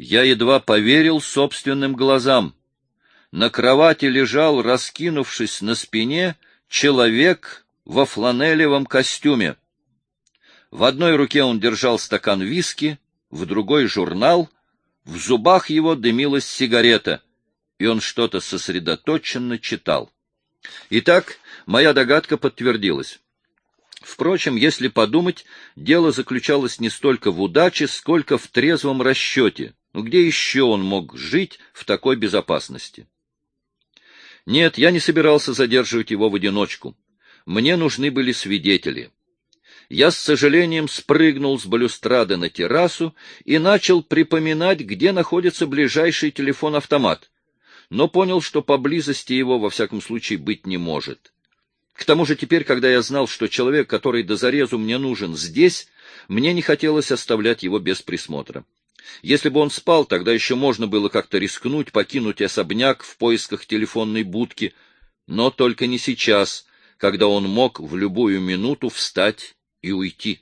Я едва поверил собственным глазам. На кровати лежал, раскинувшись на спине, человек во фланелевом костюме. В одной руке он держал стакан виски, в другой — журнал, в зубах его дымилась сигарета, и он что-то сосредоточенно читал. Итак, моя догадка подтвердилась. Впрочем, если подумать, дело заключалось не столько в удаче, сколько в трезвом расчете. Где еще он мог жить в такой безопасности? Нет, я не собирался задерживать его в одиночку. Мне нужны были свидетели. Я с сожалением спрыгнул с балюстрады на террасу и начал припоминать, где находится ближайший телефон-автомат, но понял, что поблизости его, во всяком случае, быть не может. К тому же теперь, когда я знал, что человек, который до зарезу мне нужен, здесь, мне не хотелось оставлять его без присмотра. Если бы он спал, тогда еще можно было как-то рискнуть, покинуть особняк в поисках телефонной будки, но только не сейчас, когда он мог в любую минуту встать и уйти.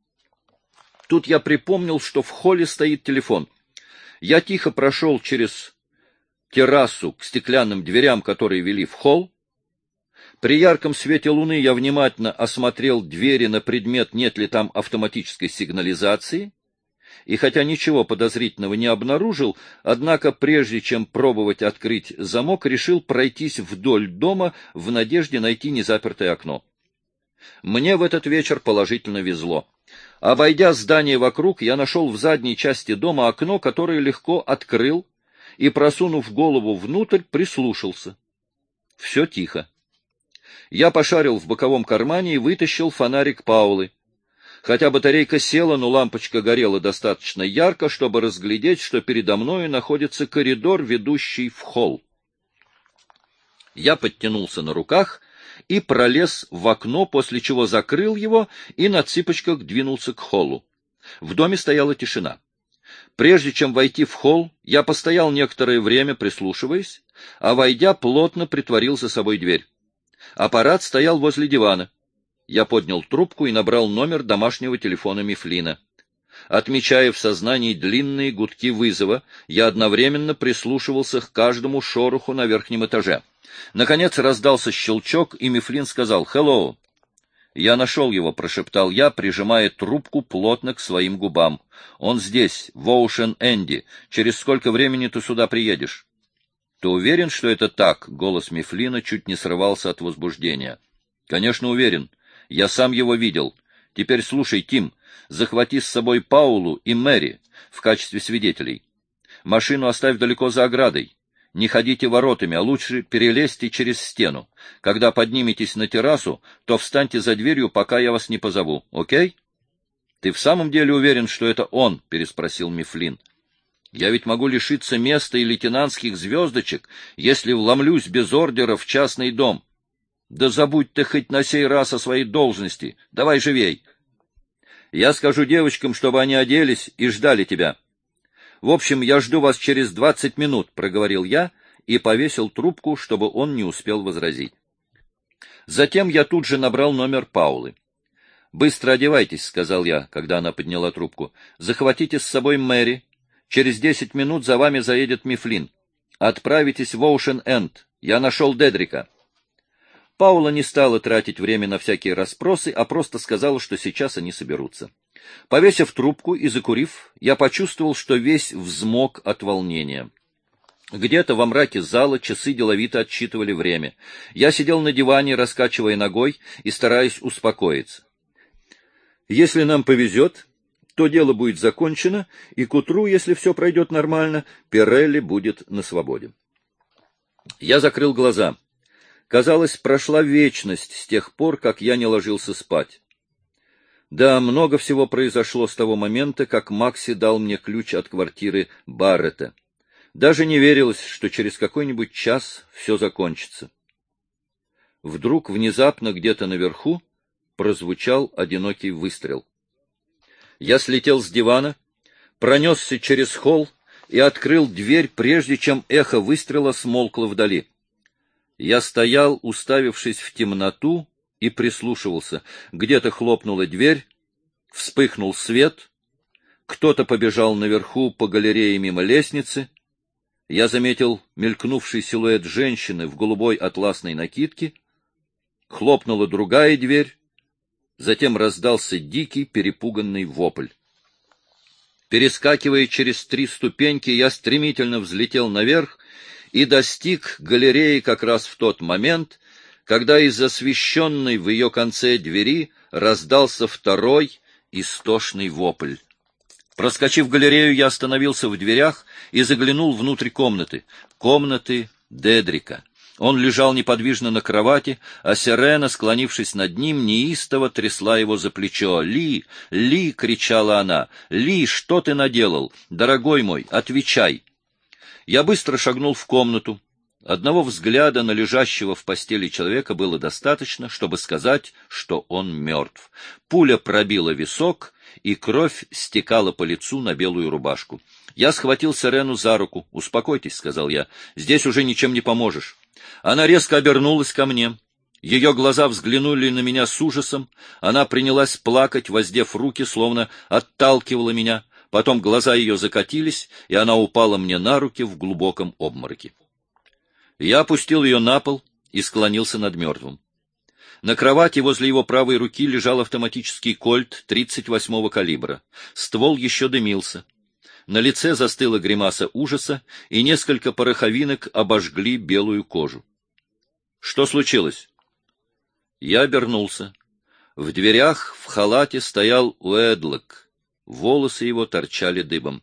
Тут я припомнил, что в холле стоит телефон. Я тихо прошел через террасу к стеклянным дверям, которые вели в холл. При ярком свете луны я внимательно осмотрел двери на предмет, нет ли там автоматической сигнализации, и хотя ничего подозрительного не обнаружил, однако прежде чем пробовать открыть замок, решил пройтись вдоль дома в надежде найти незапертое окно. Мне в этот вечер положительно везло. Обойдя здание вокруг, я нашел в задней части дома окно, которое легко открыл, и, просунув голову внутрь, прислушался. Все тихо. Я пошарил в боковом кармане и вытащил фонарик Паулы. Хотя батарейка села, но лампочка горела достаточно ярко, чтобы разглядеть, что передо мною находится коридор, ведущий в холл. Я подтянулся на руках и пролез в окно, после чего закрыл его и на цыпочках двинулся к холлу. В доме стояла тишина. Прежде чем войти в холл, я постоял некоторое время, прислушиваясь, а, войдя, плотно притворил за собой дверь. Аппарат стоял возле дивана. Я поднял трубку и набрал номер домашнего телефона Мифлина. Отмечая в сознании длинные гудки вызова, я одновременно прислушивался к каждому шороху на верхнем этаже. Наконец раздался щелчок, и Мифлин сказал «Hello». «Я нашел его», — прошептал я, прижимая трубку плотно к своим губам. «Он здесь, в Оушен-Энди. Через сколько времени ты сюда приедешь?» «Ты уверен, что это так?» — голос Мифлина чуть не срывался от возбуждения. «Конечно, уверен. Я сам его видел. Теперь слушай, Тим, захвати с собой Паулу и Мэри в качестве свидетелей. Машину оставь далеко за оградой. Не ходите воротами, а лучше перелезьте через стену. Когда подниметесь на террасу, то встаньте за дверью, пока я вас не позову. Окей?» «Ты в самом деле уверен, что это он?» — переспросил Мифлин. «Я ведь могу лишиться места и лейтенантских звездочек, если вломлюсь без ордера в частный дом. Да забудь ты хоть на сей раз о своей должности. Давай живей. Я скажу девочкам, чтобы они оделись и ждали тебя. В общем, я жду вас через 20 минут», — проговорил я и повесил трубку, чтобы он не успел возразить. Затем я тут же набрал номер Паулы. «Быстро одевайтесь», — сказал я, когда она подняла трубку. «Захватите с собой Мэри. Через 10 минут за вами заедет Мифлин. Отправитесь в Оушен-Энд. Я нашел Дедрика». Паула не стала тратить время на всякие расспросы, а просто сказала, что сейчас они соберутся. Повесив трубку и закурив, я почувствовал, что весь взмок от волнения. Где-то во мраке зала часы деловито отсчитывали время. Я сидел на диване, раскачивая ногой и стараясь успокоиться. Если нам повезет, то дело будет закончено, и к утру, если все пройдет нормально, Пирелли будет на свободе. Я закрыл глаза. Казалось, прошла вечность с тех пор, как я не ложился спать. Да, много всего произошло с того момента, как Макси дал мне ключ от квартиры Баррета. Даже не верилось, что через какой-нибудь час все закончится. Вдруг, внезапно, где-то наверху прозвучал одинокий выстрел. Я слетел с дивана, пронесся через холл и открыл дверь, прежде чем эхо выстрела смолкло вдали. Я стоял, уставившись в темноту, и прислушивался. Где-то хлопнула дверь, вспыхнул свет. Кто-то побежал наверху по галерее мимо лестницы. Я заметил мелькнувший силуэт женщины в голубой атласной накидке. Хлопнула другая дверь. Затем раздался дикий, перепуганный вопль. Перескакивая через 3 ступеньки, я стремительно взлетел наверх и достиг галереи как раз в тот момент, когда из освещенной в ее конце двери раздался второй истошный вопль. Проскочив галерею, я остановился в дверях и заглянул внутрь комнаты Дедрика. Он лежал неподвижно на кровати, а Сирена, склонившись над ним, неистово трясла его за плечо. «Ли! Ли!» — кричала она. «Ли, что ты наделал? Дорогой мой, отвечай!» Я быстро шагнул в комнату. Одного взгляда на лежащего в постели человека было достаточно, чтобы сказать, что он мертв. Пуля пробила висок, и кровь стекала по лицу на белую рубашку. Я схватил Сирену за руку. «Успокойтесь», — сказал я, — «здесь уже ничем не поможешь». Она резко обернулась ко мне. Ее глаза взглянули на меня с ужасом. Она принялась плакать, воздев руки, словно отталкивала меня. Потом глаза ее закатились, и она упала мне на руки в глубоком обмороке. Я опустил ее на пол и склонился над мертвым. На кровати возле его правой руки лежал автоматический кольт 38-го калибра. Ствол еще дымился. На лице застыла гримаса ужаса, и несколько пороховинок обожгли белую кожу. Что случилось? Я обернулся. В дверях в халате стоял Уэдлок. Волосы его торчали дыбом.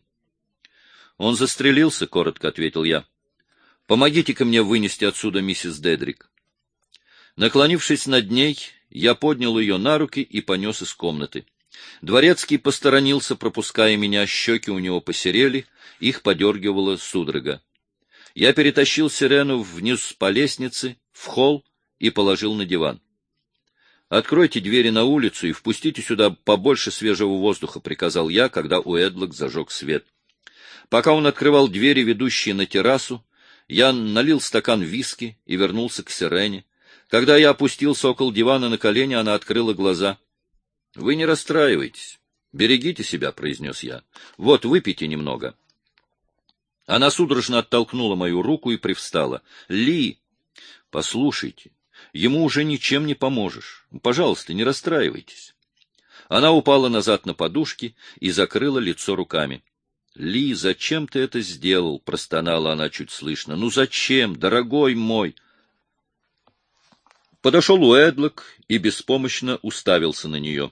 — Он застрелился, — коротко ответил я. — Помогите-ка мне вынести отсюда миссис Дедрик. Наклонившись над ней, я поднял ее на руки и понес из комнаты. Дворецкий посторонился, пропуская меня, щеки у него посерели, их подергивала судорога. Я перетащил Сирену вниз по лестнице, в холл и положил на диван. — Откройте двери на улицу и впустите сюда побольше свежего воздуха, — приказал я, когда Уэдлок зажег свет. Пока он открывал двери, ведущие на террасу, я налил стакан виски и вернулся к Сирене. Когда я опустился около дивана на колени, она открыла глаза. — Вы не расстраивайтесь. Берегите себя, — произнес я. — Вот, выпейте немного. Она судорожно оттолкнула мою руку и привстала. — Ли, послушайте, ему уже ничем не поможешь. Пожалуйста, не расстраивайтесь. Она упала назад на подушки и закрыла лицо руками. — Ли, зачем ты это сделал? — простонала она чуть слышно. — Ну зачем, дорогой мой? Подошел Уэдлок и беспомощно уставился на нее.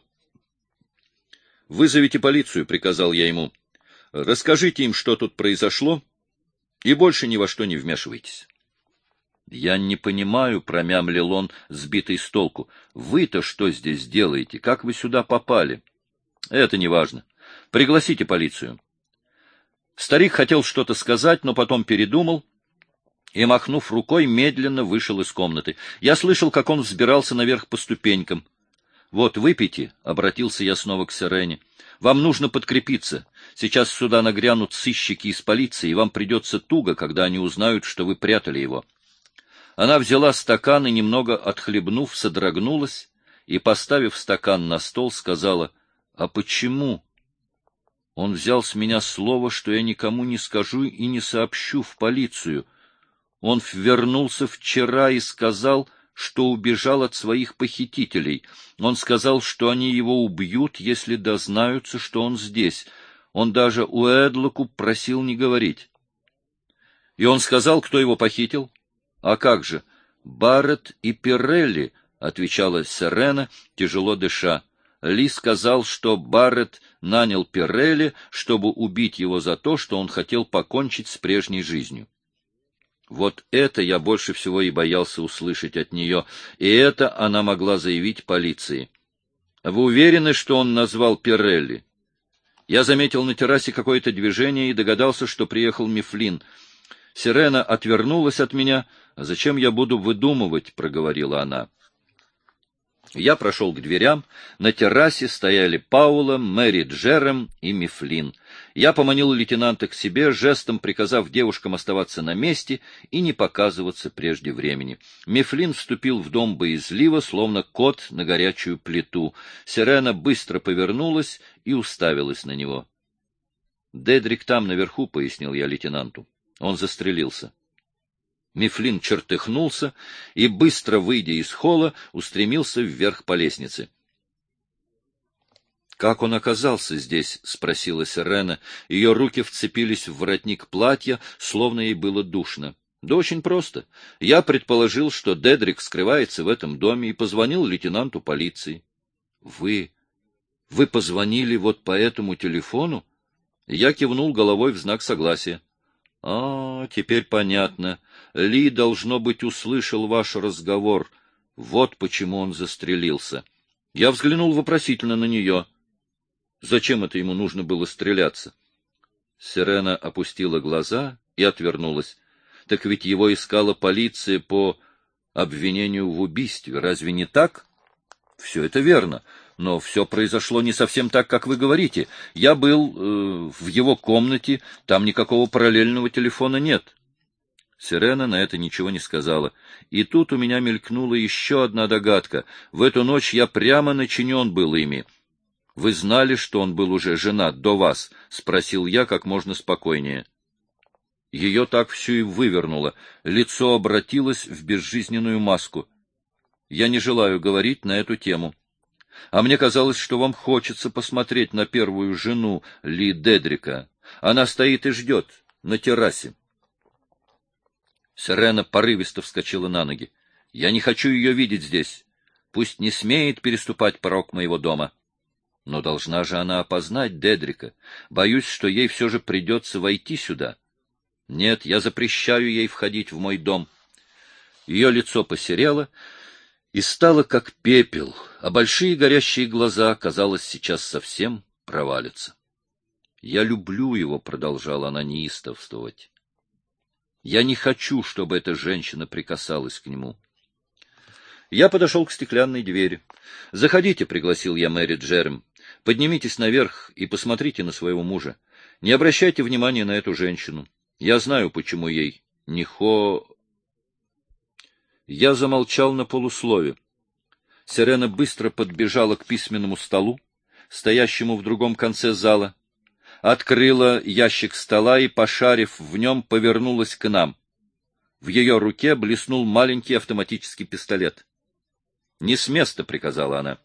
— Вызовите полицию, — приказал я ему. — Расскажите им, что тут произошло, и больше ни во что не вмешивайтесь. — Я не понимаю, — промямлил он, сбитый с толку. — Вы-то что здесь делаете? Как вы сюда попали? — Это не важно. Пригласите полицию. Старик хотел что-то сказать, но потом передумал и, махнув рукой, медленно вышел из комнаты. Я слышал, как он взбирался наверх по ступенькам. — Вот, выпейте, — обратился я снова к Сирене. — Вам нужно подкрепиться. Сейчас сюда нагрянут сыщики из полиции, и вам придется туго, когда они узнают, что вы прятали его. Она взяла стакан и, немного отхлебнув, содрогнулась и, поставив стакан на стол, сказала: — А почему? Он взял с меня слово, что я никому не скажу и не сообщу в полицию. Он вернулся вчера и сказал, что убежал от своих похитителей. Он сказал, что они его убьют, если дознаются, что он здесь. Он даже Уэдлоку просил не говорить. И он сказал, кто его похитил? — А как же? — Барретт и Пирелли, — отвечала Сирена, тяжело дыша. Ли сказал, что Барретт нанял Пирелли, чтобы убить его за то, что он хотел покончить с прежней жизнью. Вот это я больше всего и боялся услышать от нее, и это она могла заявить полиции. — Вы уверены, что он назвал Пирелли? Я заметил на террасе какое-то движение и догадался, что приехал Мифлин. Сирена отвернулась от меня. — Зачем я буду выдумывать? — проговорила она. Я прошел к дверям. На террасе стояли Паула, Мэри Джерем и Мифлин. Я поманил лейтенанта к себе, жестом приказав девушкам оставаться на месте и не показываться прежде времени. Мифлин вступил в дом боязливо, словно кот на горячую плиту. Сирена быстро повернулась и уставилась на него. Дедрик там, наверху, — пояснил я лейтенанту. Он застрелился. Мифлин чертыхнулся и, быстро выйдя из холла, устремился вверх по лестнице. — Как он оказался здесь? — спросила Сирена. Ее руки вцепились в воротник платья, словно ей было душно. — Да очень просто. Я предположил, что Дедрик скрывается в этом доме, и позвонил лейтенанту полиции. — Вы позвонили вот по этому телефону? Я кивнул головой в знак согласия. — теперь понятно. Ли, должно быть, услышал ваш разговор. Вот почему он застрелился. Я взглянул вопросительно на нее. Зачем это ему нужно было стреляться? Сирена опустила глаза и отвернулась. Так ведь его искала полиция по обвинению в убийстве. Разве не так? Все это верно. Но все произошло не совсем так, как вы говорите. Я был в его комнате, там никакого параллельного телефона нет. Сирена на это ничего не сказала. И тут у меня мелькнула еще одна догадка. В эту ночь я прямо начинен был ими. — Вы знали, что он был уже женат до вас? — спросил я как можно спокойнее. Ее так всю и вывернуло. Лицо обратилось в безжизненную маску. — Я не желаю говорить на эту тему. А мне казалось, что вам хочется посмотреть на первую жену Ли Дедрика. Она стоит и ждет на террасе. Сирена порывисто вскочила на ноги. — Я не хочу ее видеть здесь. Пусть не смеет переступать порог моего дома. Но должна же она опознать Дедрика. Боюсь, что ей все же придется войти сюда. Нет, я запрещаю ей входить в мой дом. Ее лицо посерело и стало как пепел, а большие горящие глаза, казалось, сейчас совсем провалятся. — Я люблю его, — продолжала она неистовствовать. Я не хочу, чтобы эта женщина прикасалась к нему. Я подошел к стеклянной двери. — Заходите, — пригласил я Мэри Джерем. — Поднимитесь наверх и посмотрите на своего мужа. Не обращайте внимания на эту женщину. Я знаю, почему ей Я замолчал на полуслове. Сирена быстро подбежала к письменному столу, стоящему в другом конце зала, открыла ящик стола и, пошарив в нем, повернулась к нам. В ее руке блеснул маленький автоматический пистолет. — Не с места, — приказала она.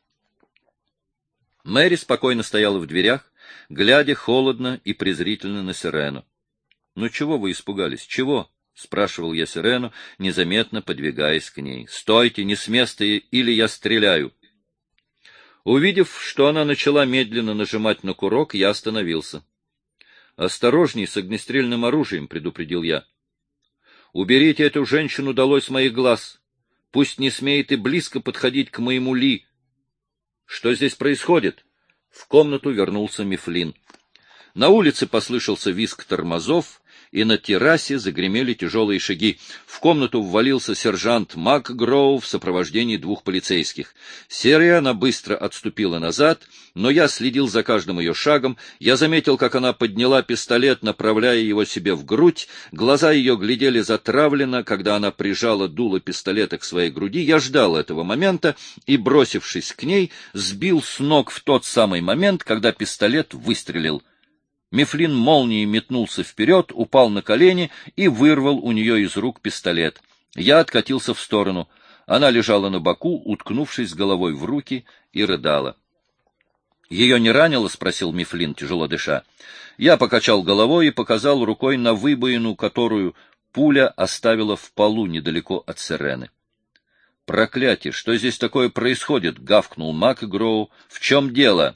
Мэри спокойно стояла в дверях, глядя холодно и презрительно на Сирену. — Ну чего вы испугались? Чего? — спрашивал я Сирену, незаметно подвигаясь к ней. — Стойте, не с места, или я стреляю. Увидев, что она начала медленно нажимать на курок, я остановился. — Осторожней с огнестрельным оружием, — предупредил я. — Уберите эту женщину долой с моих глаз. Пусть не смеет и близко подходить к моему Ли. — Что здесь происходит? В комнату вернулся Мифлин. На улице послышался визг тормозов, и на террасе загремели тяжелые шаги. В комнату ввалился сержант МакГроу в сопровождении 2 полицейских. Сириана быстро отступила назад, но я следил за каждым ее шагом. Я заметил, как она подняла пистолет, направляя его себе в грудь. Глаза ее глядели затравленно, когда она прижала дуло пистолета к своей груди. Я ждал этого момента и, бросившись к ней, сбил с ног в тот самый момент, когда пистолет выстрелил. Мифлин молнией метнулся вперед, упал на колени и вырвал у нее из рук пистолет. Я откатился в сторону. Она лежала на боку, уткнувшись головой в руки, и рыдала. — Ее не ранило? — спросил Мифлин, тяжело дыша. Я покачал головой и показал рукой на выбоину, которую пуля оставила в полу недалеко от Сирены. — Проклятие! Что здесь такое происходит? — гавкнул МакГроу. — В чем дело?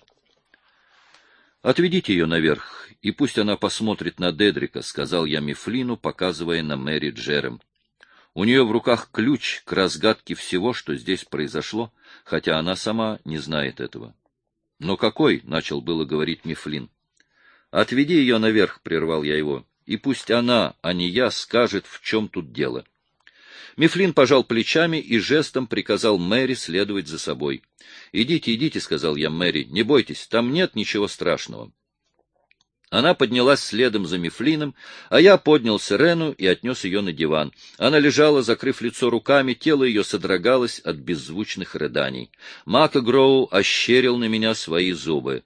— Отведите ее наверх, и пусть она посмотрит на Дедрика, — сказал я Мифлину, показывая на Мэри Джерем. У нее в руках ключ к разгадке всего, что здесь произошло, хотя она сама не знает этого. — Но какой? — начал было говорить Мифлин. — Отведи ее наверх, — прервал я его, — и пусть она, а не я, скажет, в чем тут дело. Мифлин пожал плечами и жестом приказал Мэри следовать за собой. — Идите, идите, — сказал я Мэри, — не бойтесь, там нет ничего страшного. Она поднялась следом за Мифлином, а я поднял Сирену и отнес ее на диван. Она лежала, закрыв лицо руками, тело ее содрогалось от беззвучных рыданий. МакГроу ощерил на меня свои зубы. —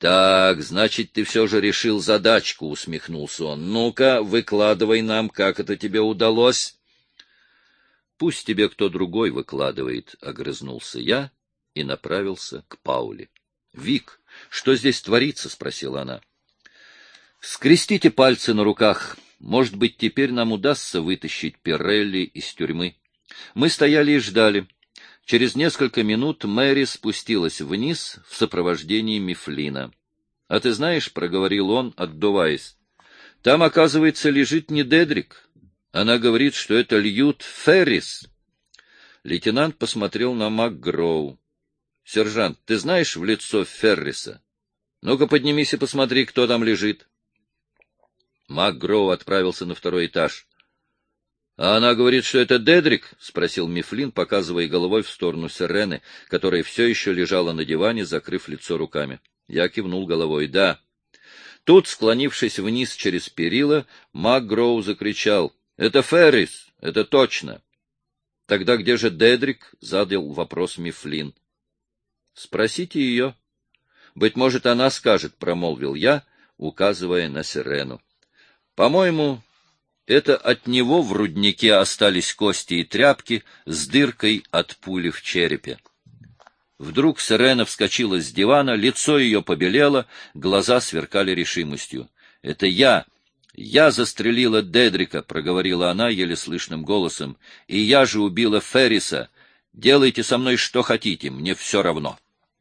Так, значит, ты все же решил задачку, — усмехнулся он. — Ну-ка, выкладывай нам, как это тебе удалось. — Пусть тебе кто другой выкладывает, — огрызнулся я и направился к Пауле. — Вик, что здесь творится? — спросила она. — Скрестите пальцы на руках. Может быть, теперь нам удастся вытащить Пирелли из тюрьмы. Мы стояли и ждали. Через несколько минут Мэри спустилась вниз в сопровождении Мифлина. — А ты знаешь, — проговорил он, отдуваясь, — там, оказывается, лежит не Дедрик. Она говорит, что это Льют Феррис. Лейтенант посмотрел на МакГроу. — Сержант, ты знаешь в лицо Ферриса? Ну-ка поднимись и посмотри, кто там лежит. МакГроу отправился на второй этаж. — А она говорит, что это Дедрик? — спросил Мифлин, показывая головой в сторону Сирены, которая все еще лежала на диване, закрыв лицо руками. Я кивнул головой. — Да. Тут, склонившись вниз через перила, МакГроу закричал: — Это Феррис, это точно. — Тогда где же Дедрик? — задал вопрос Мифлин. — Спросите ее. — Быть может, она скажет, — промолвил я, указывая на Сирену. — По-моему, это от него в руднике остались кости и тряпки с дыркой от пули в черепе. Вдруг Сирена вскочила с дивана, лицо ее побелело, глаза сверкали решимостью. — Это я застрелила Дедрика, — проговорила она еле слышным голосом, — и я же убила Ферриса. Делайте со мной что хотите, мне все равно.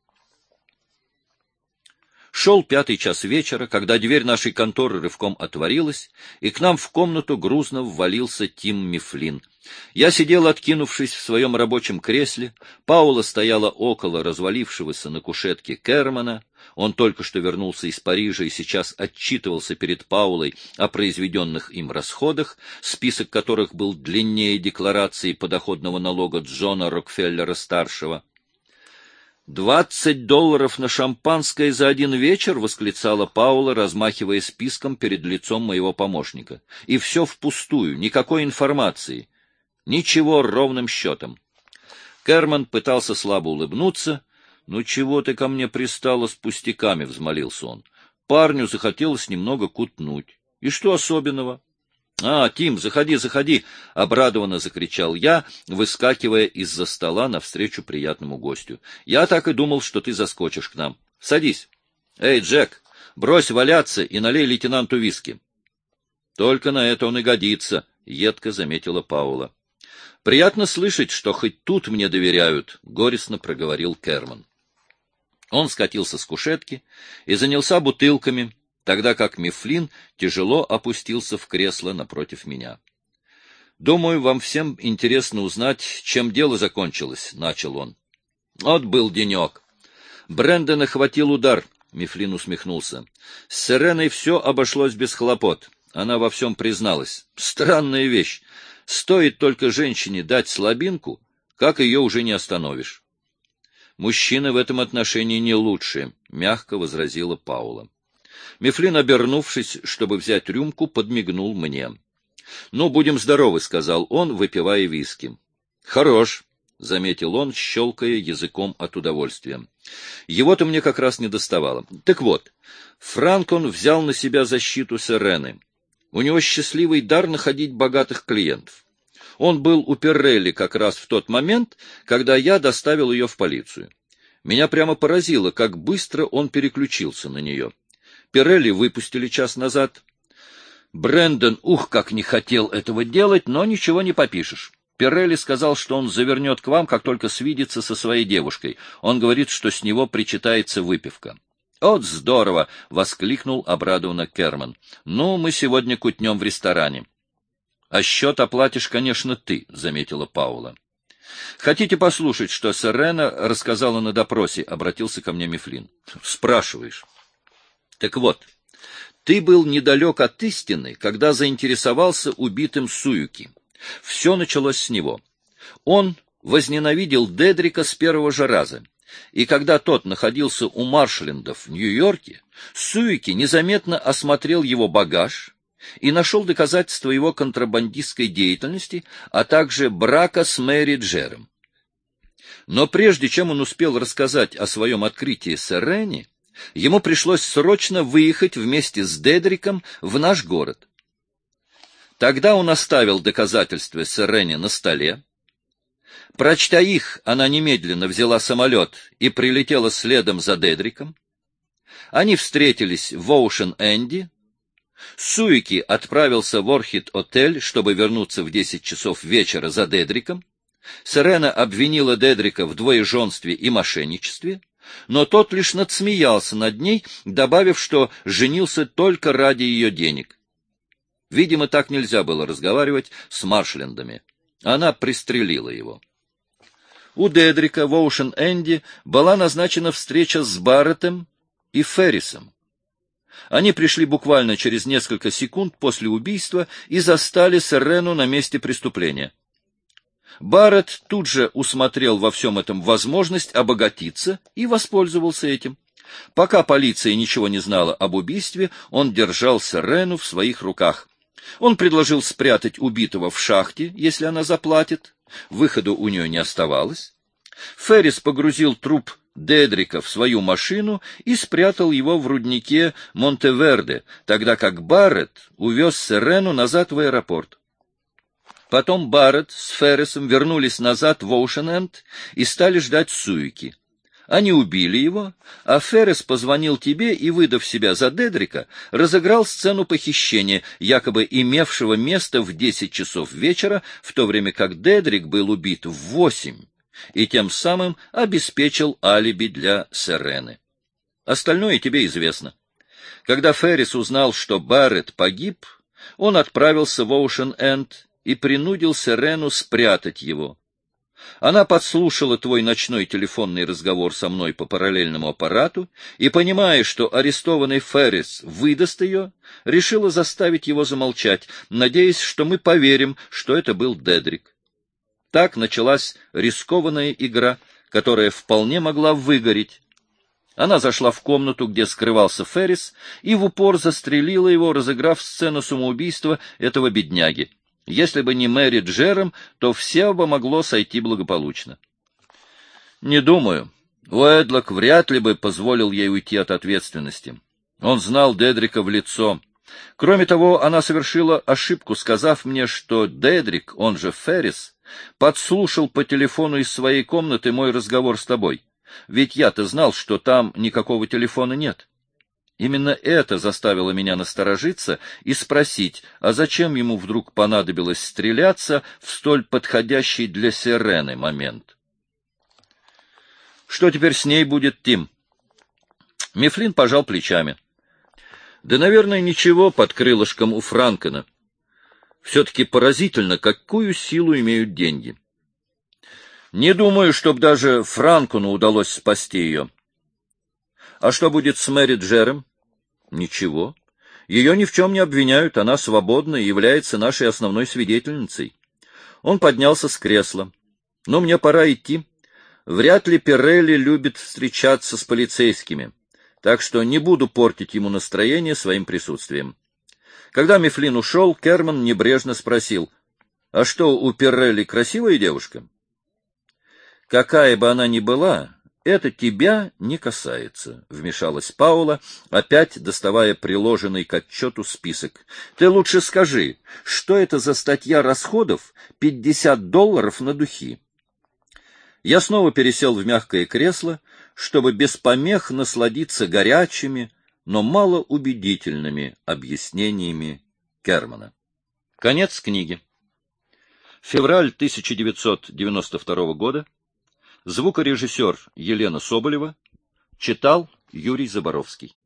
Шел 5-й час вечера, когда дверь нашей конторы рывком отворилась, и к нам в комнату грузно ввалился Тим Мифлин. Я сидел, откинувшись в своем рабочем кресле, Паула стояла около развалившегося на кушетке Кермана. Он только что вернулся из Парижа и сейчас отчитывался перед Паулой о произведенных им расходах, список которых был длиннее декларации подоходного налога Джона Рокфеллера-старшего. $20 на шампанское за один вечер, — восклицала Паула, размахивая списком перед лицом моего помощника. И все впустую, никакой информации. Ничего ровным счетом. Керман пытался слабо улыбнуться. — Ну чего ты ко мне пристала с пустяками? — взмолился он. Парню захотелось немного кутнуть. И что особенного? — А, Тим, заходи, заходи! — обрадованно закричал я, выскакивая из-за стола навстречу приятному гостю. — Я так и думал, что ты заскочишь к нам. Садись. — Эй, Джек, брось валяться и налей лейтенанту виски. — Только на это он и годится, — едко заметила Паула. — Приятно слышать, что хоть тут мне доверяют, — горестно проговорил Керман. Он скатился с кушетки и занялся бутылками, тогда как Мифлин тяжело опустился в кресло напротив меня. — Думаю, вам всем интересно узнать, чем дело закончилось, — начал он. — Вот был денек. Брэндона хватил удар, — Мифлин усмехнулся. С Сиреной все обошлось без хлопот. Она во всем призналась. Странная вещь. Стоит только женщине дать слабинку, как ее уже не остановишь. — Мужчины в этом отношении не лучшие, — мягко возразила Паула. Мифлин, обернувшись, чтобы взять рюмку, подмигнул мне. — Ну, будем здоровы, — сказал он, выпивая виски. — Хорош, — заметил он, щелкая языком от удовольствия. Его-то мне как раз не доставало. Так вот, Франкон взял на себя защиту Сирены. У него счастливый дар находить богатых клиентов. Он был у Пирелли как раз в тот момент, когда я доставил ее в полицию. Меня прямо поразило, как быстро он переключился на нее. Пирелли выпустили час назад. Брэндон, как не хотел этого делать, но ничего не попишешь. Пирелли сказал, что он завернет к вам, как только свидится со своей девушкой. Он говорит, что с него причитается выпивка. — Вот здорово! — воскликнул обрадованно Керман. — Ну, мы сегодня кутнем в ресторане. — А счет оплатишь, конечно, ты, — заметила Паула. — Хотите послушать, что Сирена рассказала на допросе? — обратился ко мне Мифлин. — Спрашиваешь. — Так вот, ты был недалек от истины, когда заинтересовался убитым Суюки. Все началось с него. Он возненавидел Дедрика с первого же раза. И когда тот находился у Маршлендов в Нью-Йорке, Суюки незаметно осмотрел его багаж и нашел доказательства его контрабандистской деятельности, а также брака с Мэри Джером. Но прежде чем он успел рассказать о своем открытии Сирене, Ему пришлось срочно выехать вместе с Дедриком в наш город. Тогда он оставил доказательства Сирене на столе. Прочтя их, она немедленно взяла самолет и прилетела следом за Дедриком. Они встретились в Оушен-Энди. Суики отправился в Орхид-отель, чтобы вернуться в 10 часов вечера за Дедриком. Сирена обвинила Дедрика в двоеженстве и мошенничестве, но тот лишь надсмеялся над ней, добавив, что женился только ради ее денег. Видимо, так нельзя было разговаривать с Маршлендами. Она пристрелила его. У Дедрика в Оушен-Энди была назначена встреча с Барреттом и Феррисом. Они пришли буквально через несколько секунд после убийства и застали Сирену на месте преступления. Барретт тут же усмотрел во всем этом возможность обогатиться и воспользовался этим. Пока полиция ничего не знала об убийстве, он держал Сирену в своих руках. Он предложил спрятать убитого в шахте, если она заплатит. Выходу у нее не оставалось. Феррис погрузил труп Дедрика в свою машину и спрятал его в руднике Монтеверде, тогда как Барретт увез Сирену назад в аэропорт. Потом Барретт с Феррисом вернулись назад в Оушен-Энд и стали ждать Суики. Они убили его, а Феррис позвонил тебе и, выдав себя за Дедрика, разыграл сцену похищения, якобы имевшего место в 10 часов вечера, в то время как Дедрик был убит в 8, и тем самым обеспечил алиби для Сирены. Остальное тебе известно. Когда Феррис узнал, что Барретт погиб, он отправился в Оушен-Энд и принудил Сирену спрятать его. Она подслушала твой ночной телефонный разговор со мной по параллельному аппарату и, понимая, что арестованный Феррис выдаст ее, решила заставить его замолчать, надеясь, что мы поверим, что это был Дедрик. Так началась рискованная игра, которая вполне могла выгореть. Она зашла в комнату, где скрывался Феррис, и в упор застрелила его, разыграв сцену самоубийства этого бедняги. Если бы не Мэри Джером, то все бы могло сойти благополучно. Не думаю. Уэдлок вряд ли бы позволил ей уйти от ответственности. Он знал Дедрика в лицо. Кроме того, она совершила ошибку, сказав мне, что Дедрик, он же Феррис, подслушал по телефону из своей комнаты мой разговор с тобой. Ведь я-то знал, что там никакого телефона нет. Именно это заставило меня насторожиться и спросить, а зачем ему вдруг понадобилось стреляться в столь подходящий для Сирены момент. Что теперь с ней будет, Тим? Мифлин пожал плечами. Да, наверное, ничего под крылышком у Франкена. Все-таки поразительно, какую силу имеют деньги. Не думаю, чтоб даже Франкену удалось спасти ее. А что будет с Мэри Джером? Ничего. Ее ни в чем не обвиняют, она свободна и является нашей основной свидетельницей. Он поднялся с кресла. Но мне пора идти. Вряд ли Пирелли любит встречаться с полицейскими, так что не буду портить ему настроение своим присутствием. Когда Мифлин ушел, Керман небрежно спросил, а что, у Пирелли красивая девушка? Какая бы она ни была, это тебя не касается, — вмешалась Паула, опять доставая приложенный к отчету список. Ты лучше скажи, что это за статья расходов $50 на духи? Я снова пересел в мягкое кресло, чтобы без помех насладиться горячими, но малоубедительными объяснениями Кермана. Конец книги. Февраль 1992 года. Звукорежиссер Елена Соболева. Читал Юрий Заборовский.